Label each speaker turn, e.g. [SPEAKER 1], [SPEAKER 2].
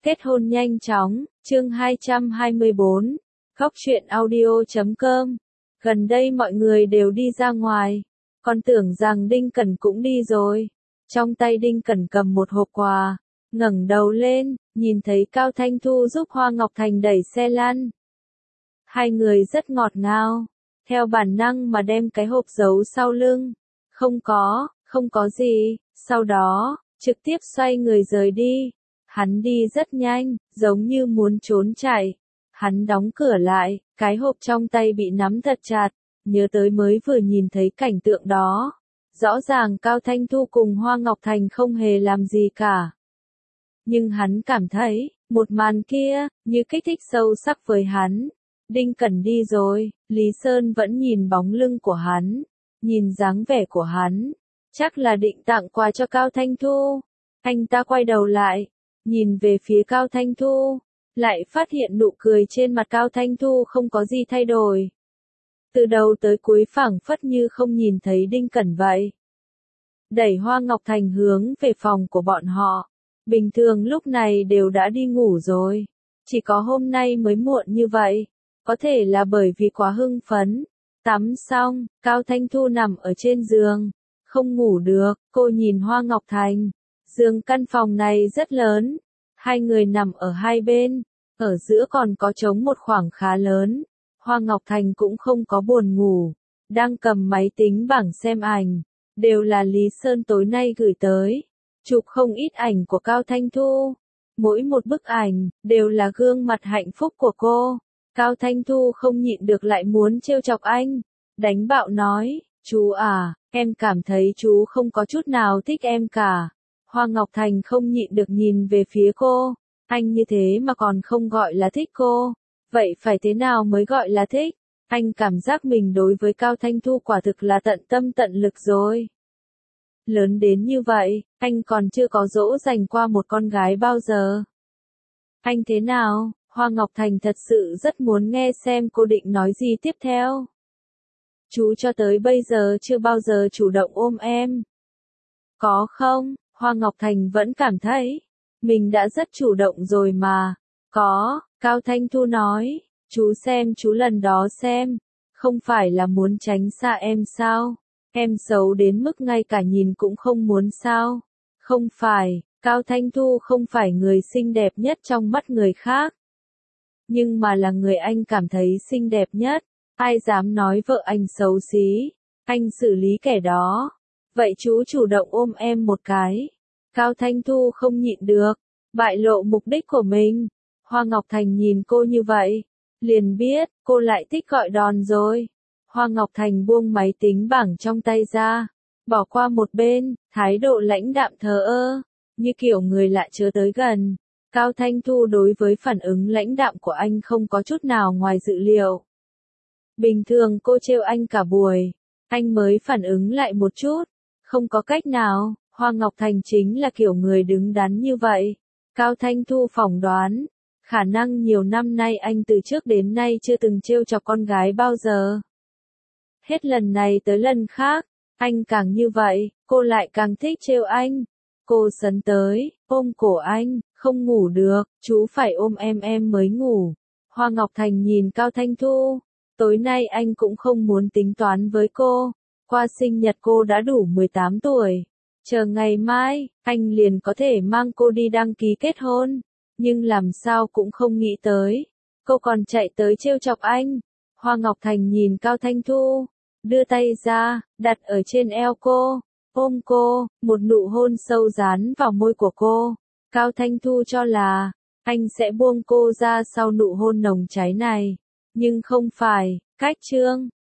[SPEAKER 1] Kết hôn nhanh chóng, chương 224, Góc truyện audio.com. Gần đây mọi người đều đi ra ngoài, còn tưởng rằng Đinh Cẩn cũng đi rồi. Trong tay Đinh Cẩn cầm một hộp quà, ngẩng đầu lên, nhìn thấy Cao Thanh Thu giúp Hoa Ngọc Thành đẩy xe lăn. Hai người rất ngọt ngào, theo bản năng mà đem cái hộp giấu sau lưng. Không có gì, sau đó, trực tiếp xoay người rời đi. Hắn đi rất nhanh, giống như muốn trốn chạy. Hắn đóng cửa lại, cái hộp trong tay bị nắm thật chặt, nhớ tới mới vừa nhìn thấy cảnh tượng đó. Rõ ràng Cao Thanh Thu cùng Hoa Ngọc Thành không hề làm gì cả. Nhưng hắn cảm thấy, một màn kia, như kích thích sâu sắc với hắn. Đinh Cẩn đi rồi, Lý Sơn vẫn nhìn bóng lưng của hắn, nhìn dáng vẻ của hắn. Chắc là định tặng quà cho Cao Thanh Thu. Anh ta quay đầu lại, nhìn về phía Cao Thanh Thu, lại phát hiện nụ cười trên mặt Cao Thanh Thu không có gì thay đổi. Từ đầu tới cuối phảng phất như không nhìn thấy Đinh Cẩn vậy. Đẩy Hoa Ngọc Thành hướng về phòng của bọn họ. Bình thường lúc này đều đã đi ngủ rồi. Chỉ có hôm nay mới muộn như vậy. Có thể là bởi vì quá hưng phấn. Tắm xong, Cao Thanh Thu nằm ở trên giường. Không ngủ được, cô nhìn Hoa Ngọc Thành. Giường căn phòng này rất lớn. Hai người nằm ở hai bên. Ở giữa còn có trống một khoảng khá lớn. Hoa Ngọc Thành cũng không có buồn ngủ. Đang cầm máy tính bảng xem ảnh. Đều là Lý Sơn tối nay gửi tới. Chụp không ít ảnh của Cao Thanh Thu. Mỗi một bức ảnh, đều là gương mặt hạnh phúc của cô. Cao Thanh Thu không nhịn được lại muốn trêu chọc anh. Đánh bạo nói, chú à, em cảm thấy chú không có chút nào thích em cả. Hoa Ngọc Thành không nhịn được nhìn về phía cô. Anh như thế mà còn không gọi là thích cô. Vậy phải thế nào mới gọi là thích? Anh cảm giác mình đối với Cao Thanh Thu quả thực là tận tâm tận lực rồi. Lớn đến như vậy, anh còn chưa có dỗ dành qua một con gái bao giờ. Anh thế nào? Hoa Ngọc Thành thật sự rất muốn nghe xem cô định nói gì tiếp theo. Chú cho tới bây giờ chưa bao giờ chủ động ôm em. Có không? Hoa Ngọc Thành vẫn cảm thấy, mình đã rất chủ động rồi mà. Có, Cao Thanh Thu nói, chú xem chú lần đó xem, không phải là muốn tránh xa em sao? Em xấu đến mức ngay cả nhìn cũng không muốn sao? Không phải, Cao Thanh Thu không phải người xinh đẹp nhất trong mắt người khác. Nhưng mà là người anh cảm thấy xinh đẹp nhất. Ai dám nói vợ anh xấu xí, anh xử lý kẻ đó. Vậy chú chủ động ôm em một cái. Cao Thanh Thu không nhịn được, bại lộ mục đích của mình. Hoa Ngọc Thành nhìn cô như vậy, liền biết, cô lại thích gọi đòn rồi. Hoa Ngọc Thành buông máy tính bảng trong tay ra, bỏ qua một bên, thái độ lãnh đạm thờ ơ, như kiểu người lạ chớ tới gần. Cao Thanh Thu đối với phản ứng lãnh đạm của anh không có chút nào ngoài dự liệu. Bình thường cô trêu anh cả buổi, anh mới phản ứng lại một chút. Không có cách nào, Hoa Ngọc Thành chính là kiểu người đứng đắn như vậy. Cao Thanh Thu phỏng đoán, khả năng nhiều năm nay anh từ trước đến nay chưa từng trêu chọc con gái bao giờ. Hết lần này tới lần khác, anh càng như vậy, cô lại càng thích trêu anh. Cô sấn tới, ôm cổ anh, không ngủ được, chú phải ôm em mới ngủ. Hoa Ngọc Thành nhìn Cao Thanh Thu, tối nay anh cũng không muốn tính toán với cô. Qua sinh nhật cô đã đủ 18 tuổi. Chờ ngày mai, anh liền có thể mang cô đi đăng ký kết hôn. Nhưng làm sao cũng không nghĩ tới. Cô còn chạy tới trêu chọc anh. Hoa Ngọc Thành nhìn Cao Thanh Thu, đưa tay ra, đặt ở trên eo cô, ôm cô, một nụ hôn sâu dán vào môi của cô. Cao Thanh Thu cho là, anh sẽ buông cô ra sau nụ hôn nồng cháy này. Nhưng không phải, cách chương.